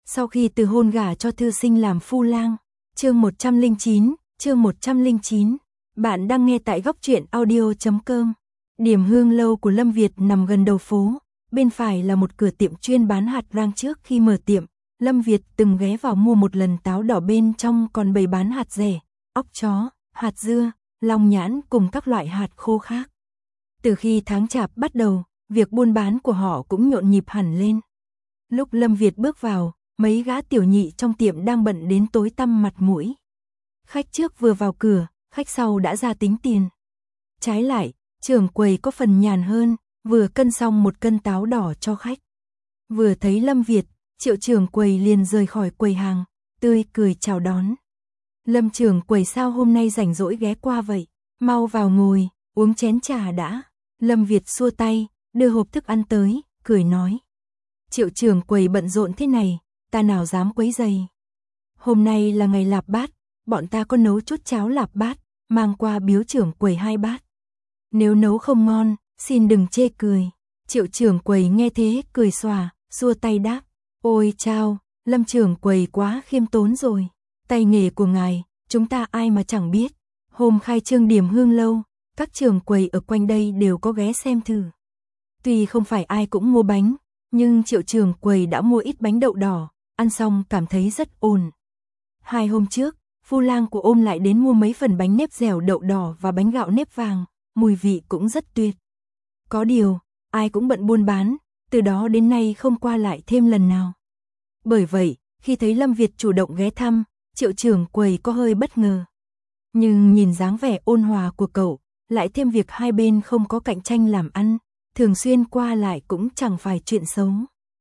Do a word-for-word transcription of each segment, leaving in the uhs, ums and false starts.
Sau khi từ hôn gả cho thư sinh làm phu lang. Chương một trăm lẻ chín, chương một trăm lẻ chín. Bạn đang nghe tại góc truyện audio chấm com. Điểm hương lâu của Lâm Việt nằm gần đầu phố, bên phải là một cửa tiệm chuyên bán hạt rang. Trước khi mở tiệm, Lâm Việt từng ghé vào mua một lần táo đỏ, bên trong còn bày bán hạt rẻ, óc chó, hạt dưa, long nhãn cùng các loại hạt khô khác. Từ khi tháng Chạp bắt đầu, việc buôn bán của họ cũng nhộn nhịp hẳn lên. Lúc Lâm Việt bước vào, mấy gã tiểu nhị trong tiệm đang bận đến tối tăm mặt mũi. Khách trước vừa vào cửa, khách sau đã ra tính tiền. Trái lại, trưởng quầy có phần nhàn hơn, vừa cân xong một cân táo đỏ cho khách. Vừa thấy Lâm Việt, Triệu trưởng quầy liền rời khỏi quầy hàng, tươi cười chào đón. Lâm trưởng quầy sao hôm nay rảnh rỗi ghé qua vậy? Mau vào ngồi, uống chén trà đã. Lâm Việt xua tay, đưa hộp thức ăn tới, cười nói. Triệu trưởng quầy bận rộn thế này, ta nào dám quấy rầy. Hôm nay là ngày lạp bát, bọn ta có nấu chút cháo lạp bát, mang qua biếu trưởng quầy hai bát. Nếu nấu không ngon, xin đừng chê cười. Triệu trưởng quầy nghe thế cười xòa, xua tay đáp. Ôi chao, Lâm trưởng quầy quá khiêm tốn rồi. Tay nghề của ngài, chúng ta ai mà chẳng biết. Hôm khai trương điểm hương lâu, các trưởng quầy ở quanh đây đều có ghé xem thử. Tuy không phải ai cũng mua bánh, nhưng Triệu trưởng quầy đã mua ít bánh đậu đỏ, ăn xong cảm thấy rất ổn. Hai hôm trước, phu lang của ôm lại đến mua mấy phần bánh nếp dẻo đậu đỏ và bánh gạo nếp vàng, mùi vị cũng rất tuyệt. Có điều, ai cũng bận buôn bán, từ đó đến nay không qua lại thêm lần nào. Bởi vậy, khi thấy Lâm Việt chủ động ghé thăm, Triệu trưởng quầy có hơi bất ngờ. Nhưng nhìn dáng vẻ ôn hòa của cậu, lại thêm việc hai bên không có cạnh tranh làm ăn, thường xuyên qua lại cũng chẳng phải chuyện xấu.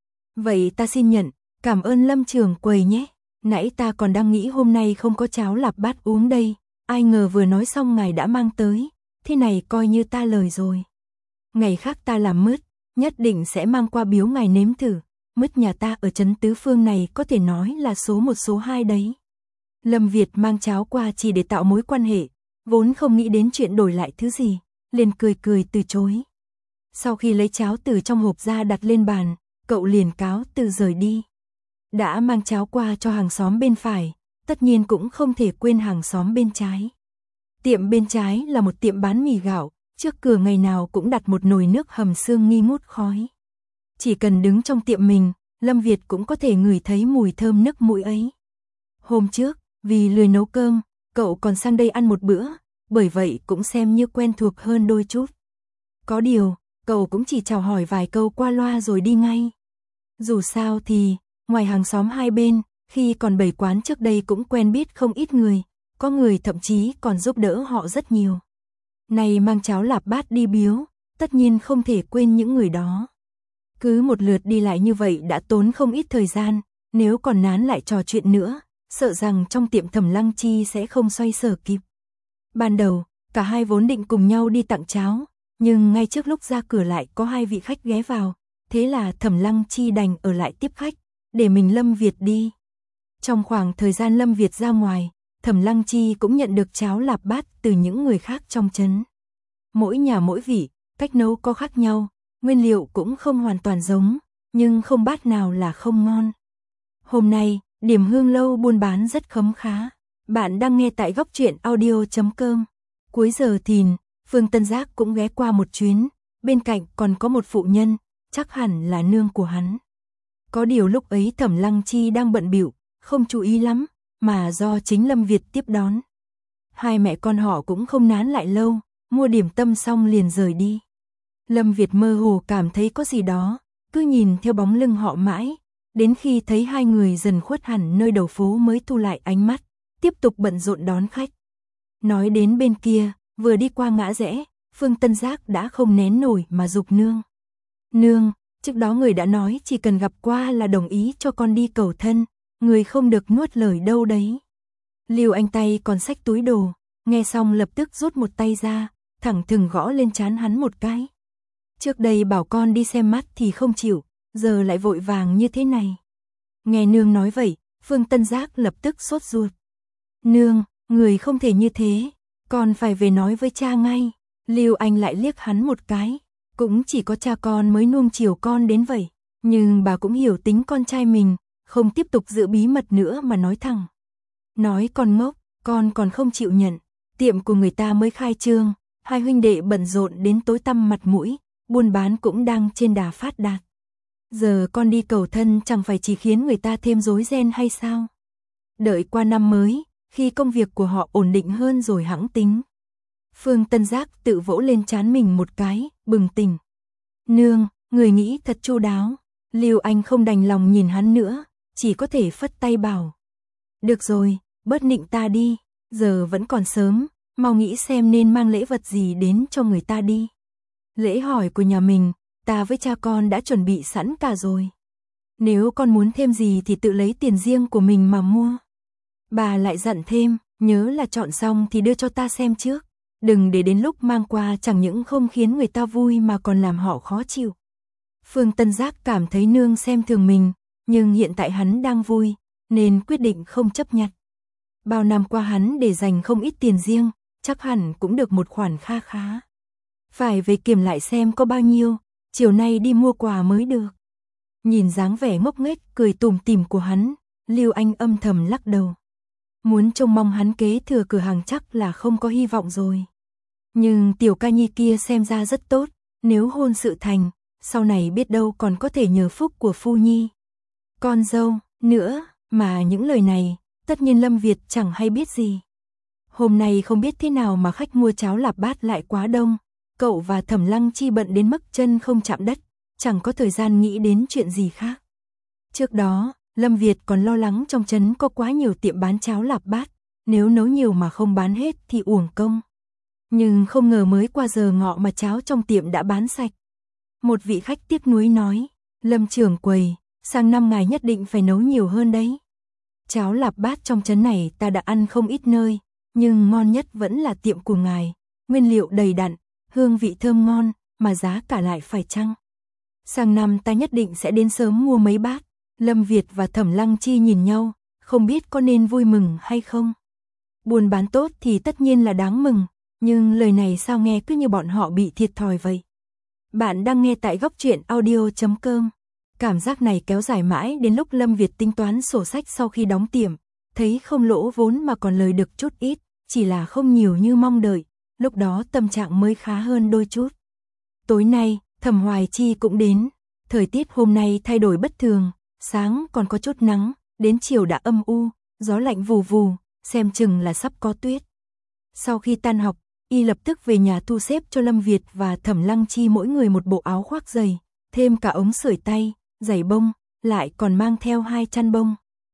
Vậy ta xin nhận, cảm ơn Lâm trưởng quầy nhé. Nãy ta còn đang nghĩ hôm nay không có cháo lạp bát uống đây, ai ngờ vừa nói xong ngài đã mang tới, thế này coi như ta lời rồi. Ngày khác ta làm mứt, nhất định sẽ mang qua biếu ngài nếm thử, mứt nhà ta ở trấn Tứ Phương này có thể nói là số một số hai đấy. Lâm Việt mang cháo qua chỉ để tạo mối quan hệ, vốn không nghĩ đến chuyện đổi lại thứ gì, liền cười cười từ chối. Sau khi lấy cháo từ trong hộp ra đặt lên bàn, cậu liền cáo từ rời đi. Đã mang cháo qua cho hàng xóm bên phải, tất nhiên cũng không thể quên hàng xóm bên trái. Tiệm bên trái là một tiệm bán mì gạo, trước cửa ngày nào cũng đặt một nồi nước hầm xương nghi ngút khói. Chỉ cần đứng trong tiệm mình, Lâm Việt cũng có thể ngửi thấy mùi thơm nức mũi ấy. Hôm trước, vì lười nấu cơm, cậu còn sang đây ăn một bữa, bởi vậy cũng xem như quen thuộc hơn đôi chút. Có điều, cậu cũng chỉ chào hỏi vài câu qua loa rồi đi ngay. Dù sao thì, ngoài hàng xóm hai bên, khi còn bày quán trước đây cũng quen biết không ít người, có người thậm chí còn giúp đỡ họ rất nhiều. Này mang cháo lạp bát đi biếu, tất nhiên không thể quên những người đó. Cứ một lượt đi lại như vậy đã tốn không ít thời gian, nếu còn nán lại trò chuyện nữa, sợ rằng trong tiệm Thẩm Lăng Chi sẽ không xoay sở kịp. Ban đầu, cả hai vốn định cùng nhau đi tặng cháo, nhưng ngay trước lúc ra cửa lại có hai vị khách ghé vào, thế là Thẩm Lăng Chi đành ở lại tiếp khách, để mình Lâm Việt đi. Trong khoảng thời gian Lâm Việt ra ngoài, Thẩm Lăng Chi cũng nhận được cháo lạp bát từ những người khác trong trấn. Mỗi nhà mỗi vị, cách nấu có khác nhau, nguyên liệu cũng không hoàn toàn giống, nhưng không bát nào là không ngon. Hôm nay, điểm hương lâu buôn bán rất khấm khá. Bạn đang nghe tại góc truyện audio chấm com. Cuối giờ thìn, Phương Tân Giác cũng ghé qua một chuyến, bên cạnh còn có một phụ nhân, chắc hẳn là nương của hắn. Có điều lúc ấy Thẩm Lăng Chi đang bận bịu, không chú ý lắm, mà do chính Lâm Việt tiếp đón. Hai mẹ con họ cũng không nán lại lâu, mua điểm tâm xong liền rời đi. Lâm Việt mơ hồ cảm thấy có gì đó, cứ nhìn theo bóng lưng họ mãi, đến khi thấy hai người dần khuất hẳn nơi đầu phố mới thu lại ánh mắt, tiếp tục bận rộn đón khách. Nói đến bên kia, vừa đi qua ngã rẽ, Phương Tân Giác đã không nén nổi mà giục nương. Nương, trước đó người đã nói chỉ cần gặp qua là đồng ý cho con đi cầu thân, người không được nuốt lời đâu đấy. Lưu Anh tay còn xách túi đồ, nghe xong lập tức rút một tay ra, thẳng thừng gõ lên trán hắn một cái. Trước đây bảo con đi xem mắt thì không chịu, giờ lại vội vàng như thế này. Nghe nương nói vậy, Phương Tân Giác lập tức sốt ruột. Nương, người không thể như thế, con phải về nói với cha ngay. Lưu Anh lại liếc hắn một cái, cũng chỉ có cha con mới nuông chiều con đến vậy, nhưng bà cũng hiểu tính con trai mình, không tiếp tục giữ bí mật nữa mà nói thẳng. Nói con ngốc, con còn không chịu nhận, tiệm của người ta mới khai trương, hai huynh đệ bận rộn đến tối tăm mặt mũi, buôn bán cũng đang trên đà phát đạt. Giờ con đi cầu thân chẳng phải chỉ khiến người ta thêm rối ren hay sao? Đợi qua năm mới, khi công việc của họ ổn định hơn rồi hẵng tính. Phương Tân Giác tự vỗ lên trán mình một cái, bừng tỉnh. Nương, người nghĩ thật chu đáo. Lưu Anh không đành lòng nhìn hắn nữa, chỉ có thể phất tay bảo. Được rồi, bớt nịnh ta đi, giờ vẫn còn sớm, mau nghĩ xem nên mang lễ vật gì đến cho người ta đi. Lễ hỏi của nhà mình, ta với cha con đã chuẩn bị sẵn cả rồi. Nếu con muốn thêm gì thì tự lấy tiền riêng của mình mà mua. Bà lại dặn thêm, nhớ là chọn xong thì đưa cho ta xem trước. Đừng để đến lúc mang qua chẳng những không khiến người ta vui mà còn làm họ khó chịu. Phương Tân Giác cảm thấy nương xem thường mình, nhưng hiện tại hắn đang vui, nên quyết định không chấp nhặt. Bao năm qua hắn để dành không ít tiền riêng, chắc hẳn cũng được một khoản kha khá. Phải về kiểm lại xem có bao nhiêu, chiều nay đi mua quà mới được. Nhìn dáng vẻ ngốc nghếch cười tủm tỉm của hắn, Lưu Anh âm thầm lắc đầu. Muốn trông mong hắn kế thừa cửa hàng chắc là không có hy vọng rồi. Nhưng tiểu ca nhi kia xem ra rất tốt, nếu hôn sự thành, sau này biết đâu còn có thể nhờ phúc của phu nhi. Con dâu, nữa, mà những lời này, tất nhiên Lâm Việt chẳng hay biết gì. Hôm nay không biết thế nào mà khách mua cháo lạp bát lại quá đông, cậu và Thẩm Lăng Chi bận đến mức chân không chạm đất, chẳng có thời gian nghĩ đến chuyện gì khác. Trước đó, Lâm Việt còn lo lắng trong trấn có quá nhiều tiệm bán cháo lạp bát, nếu nấu nhiều mà không bán hết thì uổng công. Nhưng không ngờ mới qua giờ ngọ mà cháo trong tiệm đã bán sạch. Một vị khách tiếc nuối nói, Lâm trưởng quầy, sang năm ngài nhất định phải nấu nhiều hơn đấy. Cháo lạp bát trong trấn này ta đã ăn không ít nơi, nhưng ngon nhất vẫn là tiệm của ngài, nguyên liệu đầy đặn, hương vị thơm ngon, mà giá cả lại phải chăng. Sang năm ta nhất định sẽ đến sớm mua mấy bát. Lâm Việt và Thẩm Lăng Chi nhìn nhau, không biết có nên vui mừng hay không. Buôn bán tốt thì tất nhiên là đáng mừng, nhưng lời này sao nghe cứ như bọn họ bị thiệt thòi vậy. Bạn đang nghe tại góc truyện audio chấm com. Cảm giác này kéo dài mãi đến lúc Lâm Việt tính toán sổ sách sau khi đóng tiệm, thấy không lỗ vốn mà còn lời được chút ít, chỉ là không nhiều như mong đợi, lúc đó tâm trạng mới khá hơn đôi chút. Tối nay, Thẩm Hoài Chi cũng đến, thời tiết hôm nay thay đổi bất thường, sáng còn có chút nắng, đến chiều đã âm u, gió lạnh vù vù, xem chừng là sắp có tuyết. Sau khi tan học, y lập tức về nhà thu xếp cho Lâm Việt và Thẩm Lăng Chi mỗi người một bộ áo khoác dày, thêm cả ống sưởi tay, giày bông, lại còn mang theo hai chăn bông.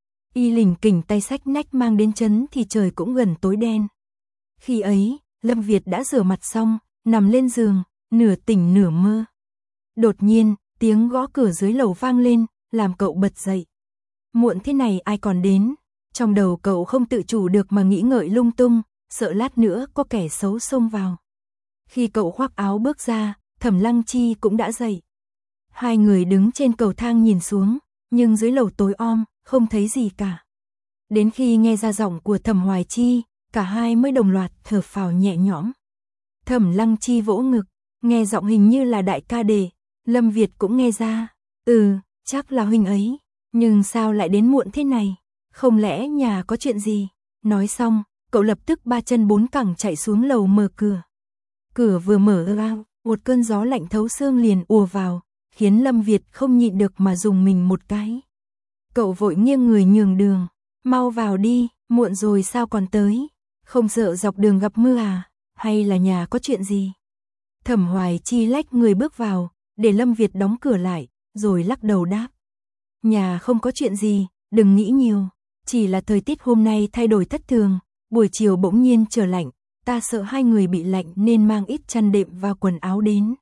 Y lỉnh kỉnh tay xách nách mang đến trấn thì trời cũng gần tối đen. Khi ấy, Lâm Việt đã rửa mặt xong, nằm lên giường, nửa tỉnh nửa mơ. Đột nhiên, tiếng gõ cửa dưới lầu vang lên, làm cậu bật dậy. Muộn thế này ai còn đến? Trong đầu cậu không tự chủ được mà nghĩ ngợi lung tung, sợ lát nữa có kẻ xấu xông vào. Khi cậu khoác áo bước ra, Thẩm Lăng Chi cũng đã dậy. Hai người đứng trên cầu thang nhìn xuống, nhưng dưới lầu tối om, không thấy gì cả. Đến khi nghe ra giọng của Thẩm Hoài Chi, cả hai mới đồng loạt thở phào nhẹ nhõm. Thẩm Lăng Chi vỗ ngực, nghe giọng hình như là đại ca Đề. Lâm Việt cũng nghe ra, ừ, chắc là huynh ấy, nhưng sao lại đến muộn thế này, không lẽ nhà có chuyện gì? Nói xong, cậu lập tức ba chân bốn cẳng chạy xuống lầu mở cửa. Cửa vừa mở ra, một cơn gió lạnh thấu xương liền ùa vào, khiến Lâm Việt không nhịn được mà dùng mình một cái. Cậu vội nghiêng người nhường đường, mau vào đi, muộn rồi sao còn tới, không sợ dọc đường gặp mưa à, hay là nhà có chuyện gì? Thẩm Hoài Chi lách người bước vào, để Lâm Việt đóng cửa lại, rồi lắc đầu đáp. Nhà không có chuyện gì, đừng nghĩ nhiều, chỉ là thời tiết hôm nay thay đổi thất thường, buổi chiều bỗng nhiên trở lạnh, ta sợ hai người bị lạnh nên mang ít chăn đệm và quần áo đến.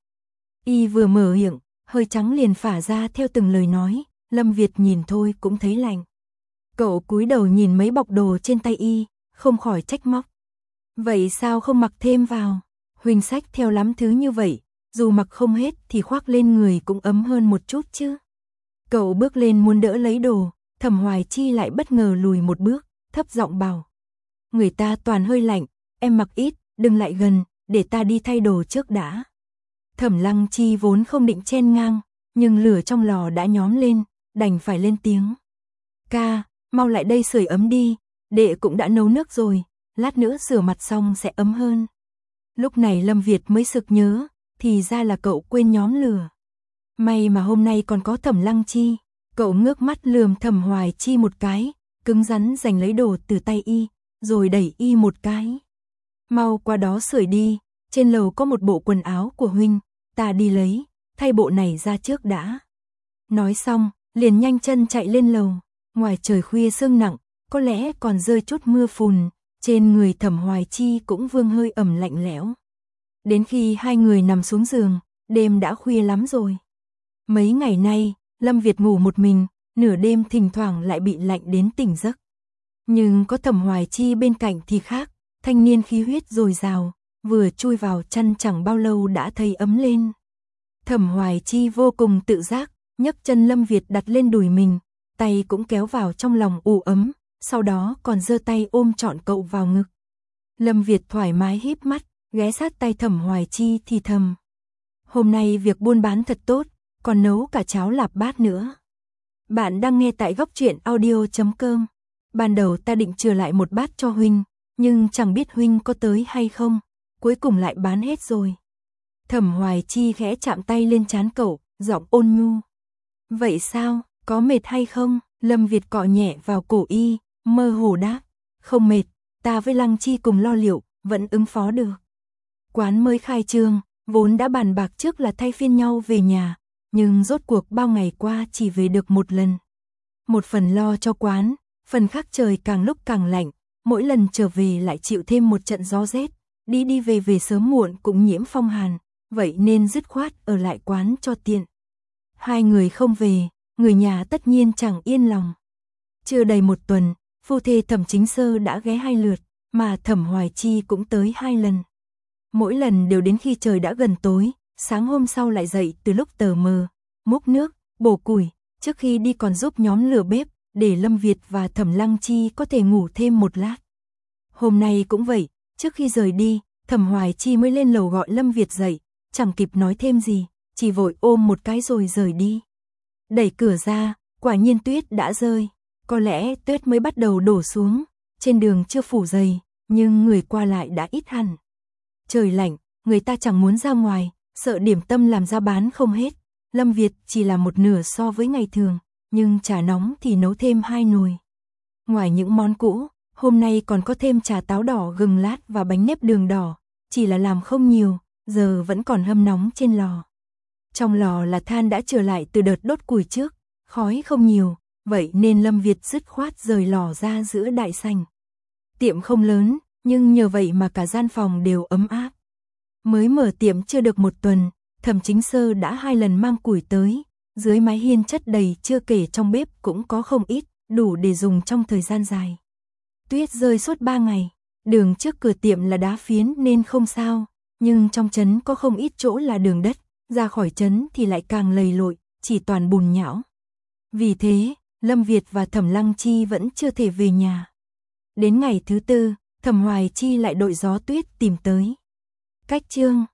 Y vừa mở miệng, hơi trắng liền phả ra theo từng lời nói, Lâm Việt nhìn thôi cũng thấy lạnh. Cậu cúi đầu nhìn mấy bọc đồ trên tay y, không khỏi trách móc. Vậy sao không mặc thêm vào? Huynh xách theo lắm thứ như vậy, dù mặc không hết thì khoác lên người cũng ấm hơn một chút chứ. Cậu bước lên muốn đỡ lấy đồ, Thẩm Hoài Chi lại bất ngờ lùi một bước, thấp giọng bảo. Người ta toàn hơi lạnh, em mặc ít, đừng lại gần, để ta đi thay đồ trước đã. Thẩm Lăng Chi vốn không định chen ngang, nhưng lửa trong lò đã nhóm lên, đành phải lên tiếng. ca, mau lại đây sưởi ấm đi, đệ cũng đã nấu nước rồi, lát nữa rửa mặt xong sẽ ấm hơn. Lúc này Lâm Việt mới sực nhớ, thì ra là cậu quên nhóm lửa. May mà hôm nay còn có Thẩm Lăng Chi, cậu ngước mắt lườm Thẩm Hoài Chi một cái, cứng rắn giành lấy đồ từ tay y, rồi đẩy y một cái. Mau qua đó sưởi đi, trên lầu có một bộ quần áo của huynh, ta đi lấy, thay bộ này ra trước đã. Nói xong, liền nhanh chân chạy lên lầu, ngoài trời khuya sương nặng, có lẽ còn rơi chút mưa phùn, trên người Thẩm Hoài Chi cũng vương hơi ẩm lạnh lẽo. Đến khi hai người nằm xuống giường, đêm đã khuya lắm rồi. Mấy ngày nay, Lâm Việt ngủ một mình, nửa đêm thỉnh thoảng lại bị lạnh đến tỉnh giấc. Nhưng có Thẩm Hoài Chi bên cạnh thì khác, thanh niên khí huyết dồi dào, vừa chui vào chăn chẳng bao lâu đã thấy ấm lên. Thẩm Hoài Chi vô cùng tự giác, nhấc chân Lâm Việt đặt lên đùi mình, tay cũng kéo vào trong lòng ủ ấm, sau đó còn giơ tay ôm trọn cậu vào ngực. Lâm Việt thoải mái híp mắt, ghé sát tay Thẩm Hoài Chi thì thầm. Hôm nay việc buôn bán thật tốt, còn nấu cả cháo lạp bát nữa. Bạn đang nghe tại góc truyện audio chấm com. Ban đầu ta định chừa lại một bát cho huynh, nhưng chẳng biết huynh có tới hay không, cuối cùng lại bán hết rồi. Thẩm Hoài Chi khẽ chạm tay lên trán cậu, giọng ôn nhu. Vậy sao, có mệt hay không? Lâm Việt cọ nhẹ vào cổ y, mơ hồ đáp. Không mệt, ta với Lăng Chi cùng lo liệu, vẫn ứng phó được. Quán mới khai trương, vốn đã bàn bạc trước là thay phiên nhau về nhà, nhưng rốt cuộc bao ngày qua chỉ về được một lần. Một phần lo cho quán, phần khác trời càng lúc càng lạnh, mỗi lần trở về lại chịu thêm một trận gió rét, đi đi về về sớm muộn cũng nhiễm phong hàn, vậy nên dứt khoát ở lại quán cho tiện. Hai người không về, người nhà tất nhiên chẳng yên lòng. Chưa đầy một tuần, phu thê Thẩm Chính Sơ đã ghé hai lượt, mà Thẩm Hoài Chi cũng tới hai lần. Mỗi lần đều đến khi trời đã gần tối, sáng hôm sau lại dậy từ lúc tờ mờ, múc nước, bổ củi, trước khi đi còn giúp nhóm lửa bếp, để Lâm Việt và Thẩm Lăng Chi có thể ngủ thêm một lát. Hôm nay cũng vậy, trước khi rời đi, Thẩm Hoài Chi mới lên lầu gọi Lâm Việt dậy, chẳng kịp nói thêm gì, chỉ vội ôm một cái rồi rời đi. Đẩy cửa ra, quả nhiên tuyết đã rơi, có lẽ tuyết mới bắt đầu đổ xuống, trên đường chưa phủ dày, nhưng người qua lại đã ít hẳn. Trời lạnh, người ta chẳng muốn ra ngoài, sợ điểm tâm làm ra bán không hết. Lâm Việt chỉ là một nửa so với ngày thường, nhưng trà nóng thì nấu thêm hai nồi. Ngoài những món cũ, hôm nay còn có thêm trà táo đỏ gừng lát và bánh nếp đường đỏ, chỉ là làm không nhiều, giờ vẫn còn hâm nóng trên lò. Trong lò là than đã trở lại từ đợt đốt củi trước, khói không nhiều, vậy nên Lâm Việt dứt khoát rời lò ra giữa đại sảnh. Tiệm không lớn, nhưng nhờ vậy mà cả gian phòng đều ấm áp. Mới mở tiệm chưa được một tuần, Thẩm Chính Sơ đã hai lần mang củi tới, dưới mái hiên chất đầy chưa kể trong bếp cũng có không ít, đủ để dùng trong thời gian dài. Tuyết rơi suốt ba ngày, đường trước cửa tiệm là đá phiến nên không sao, nhưng trong trấn có không ít chỗ là đường đất, ra khỏi trấn thì lại càng lầy lội, chỉ toàn bùn nhão. Vì thế, Lâm Việt và Thẩm Lăng Chi vẫn chưa thể về nhà. Đến ngày thứ tư, Thẩm Hoài Chi lại đội gió tuyết tìm tới. Cách chương